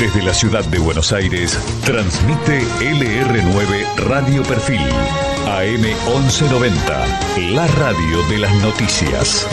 Desde la ciudad de Buenos Aires, transmite LR9 Radio Perfil, AM 1190, la radio de las noticias.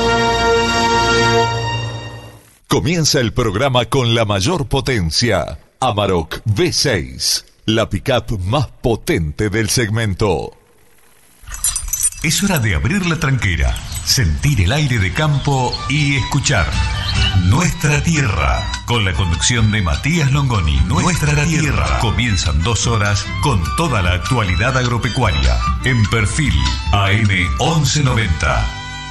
Comienza el programa con la mayor potencia. Amarok V6, la pick-up más potente del segmento. Es hora de abrir la tranquera, sentir el aire de campo y escuchar Nuestra Tierra, con la conducción de Matías Longoni. Nuestra Tierra. Comienzan 2 horas con toda la actualidad agropecuaria. En Perfil, AM 1190.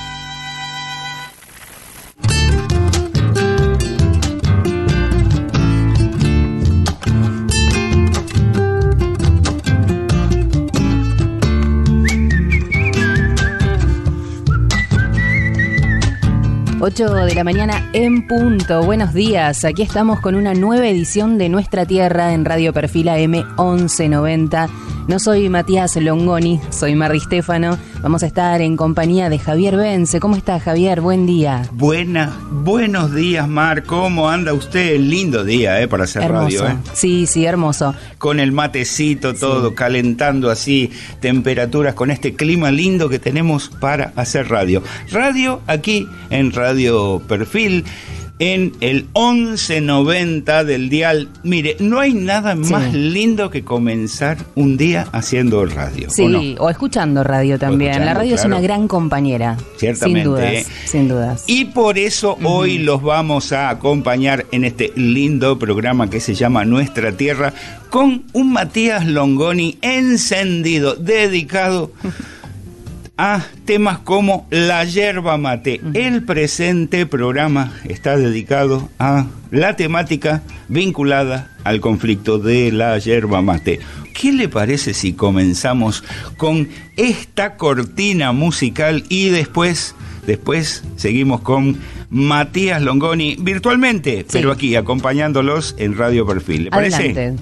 Ocho de la mañana en punto. Buenos días, aquí estamos con una nueva edición de Nuestra Tierra en Radio Perfil AM 1190. No soy Matías Longoni, soy Mar Di Stefano. Vamos a estar en compañía de Javier Bence. ¿Cómo está, Javier? Buen día. Buenos días, Mar. ¿Cómo anda usted? Lindo día, para hacer hermoso. Radio, Sí, hermoso. Con el matecito, todo, calentando así, temperaturas, con este clima lindo que tenemos para hacer radio. Radio aquí en Radio Perfil, en el 1190 del dial. Mire, no hay nada más lindo que comenzar un día haciendo radio. Sí, o escuchando radio también. La radio es una gran compañera. Ciertamente. Sin dudas. Y por eso hoy los vamos a acompañar en este lindo programa que se llama Nuestra Tierra, con un Matías Longoni encendido, dedicado a temas como la yerba mate. El presente programa está dedicado a la temática vinculada al conflicto de la yerba mate. ¿Qué le parece si comenzamos con esta cortina musical y después seguimos con Matías Longoni virtualmente, pero aquí acompañándolos en Radio Perfil? ¿Le parece? Adelante.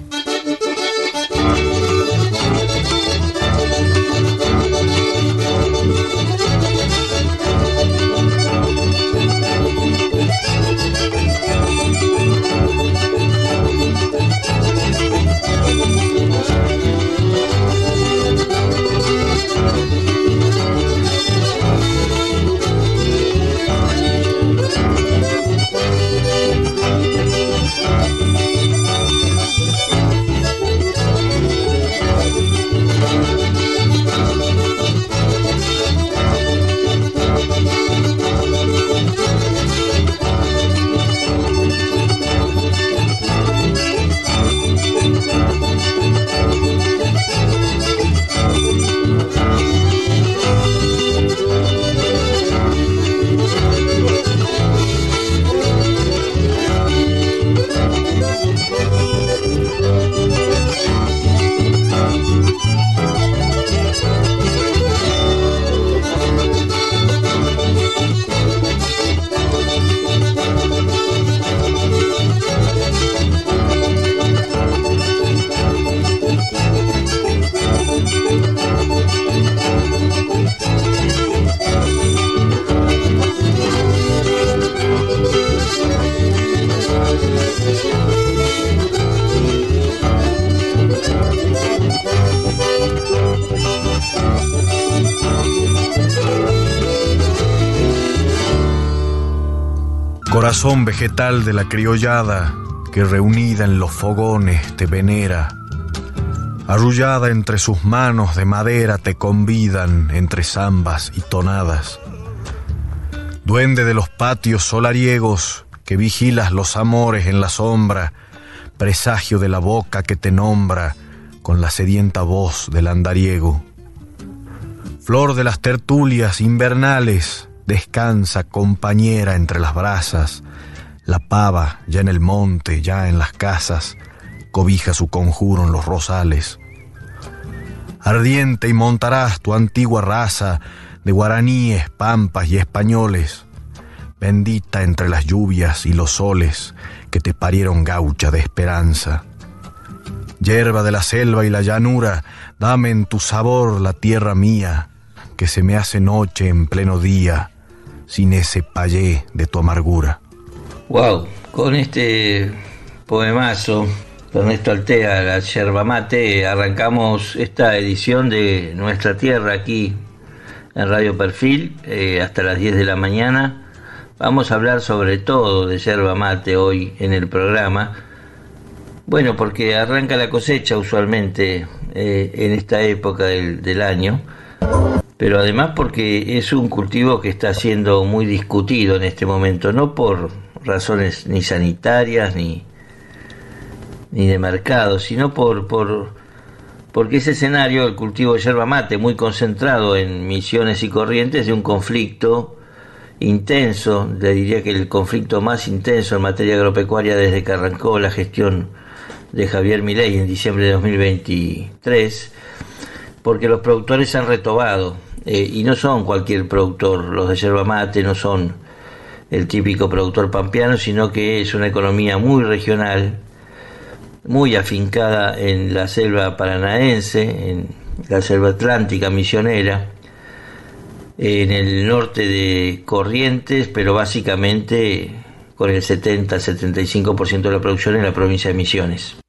Corazón vegetal de la criollada que reunida en los fogones te venera. Arrullada entre sus manos de madera te convidan entre zambas y tonadas. Duende de los patios solariegos que vigilas los amores en la sombra, presagio de la boca que te nombra con la sedienta voz del andariego. Flor de las tertulias invernales, descansa compañera entre las brasas. La pava, ya en el monte, ya en las casas, cobija su conjuro en los rosales. Ardiente y montarás tu antigua raza de guaraníes, pampas y españoles, bendita entre las lluvias y los soles que te parieron gaucha de esperanza. Hierba de la selva y la llanura, dame en tu sabor la tierra mía, que se me hace noche en pleno día, sin ese payé de tu amargura. Wow, con este Poemazo, Ernesto Altea, la yerba mate. Arrancamos esta edición de Nuestra Tierra aquí en Radio Perfil hasta las 10 de la mañana. Vamos a hablar sobre todo de yerba mate hoy en el programa. Bueno, porque arranca la cosecha usualmente en esta época del año, pero además porque es un cultivo que está siendo muy discutido en este momento, no por razones ni sanitarias ni de mercado, sino porque ese escenario, el cultivo de yerba mate, muy concentrado en Misiones y Corrientes, de un conflicto intenso, le diría que el conflicto más intenso en materia agropecuaria desde que arrancó la gestión de Javier Milei en diciembre de 2023, porque los productores se han retobado, y no son cualquier productor, los de yerba mate no son el típico productor pampeano, sino que es una economía muy regional, muy afincada en la selva paranaense, en la selva atlántica misionera, en el norte de Corrientes, pero básicamente con el 70-75% de la producción en la provincia de Misiones.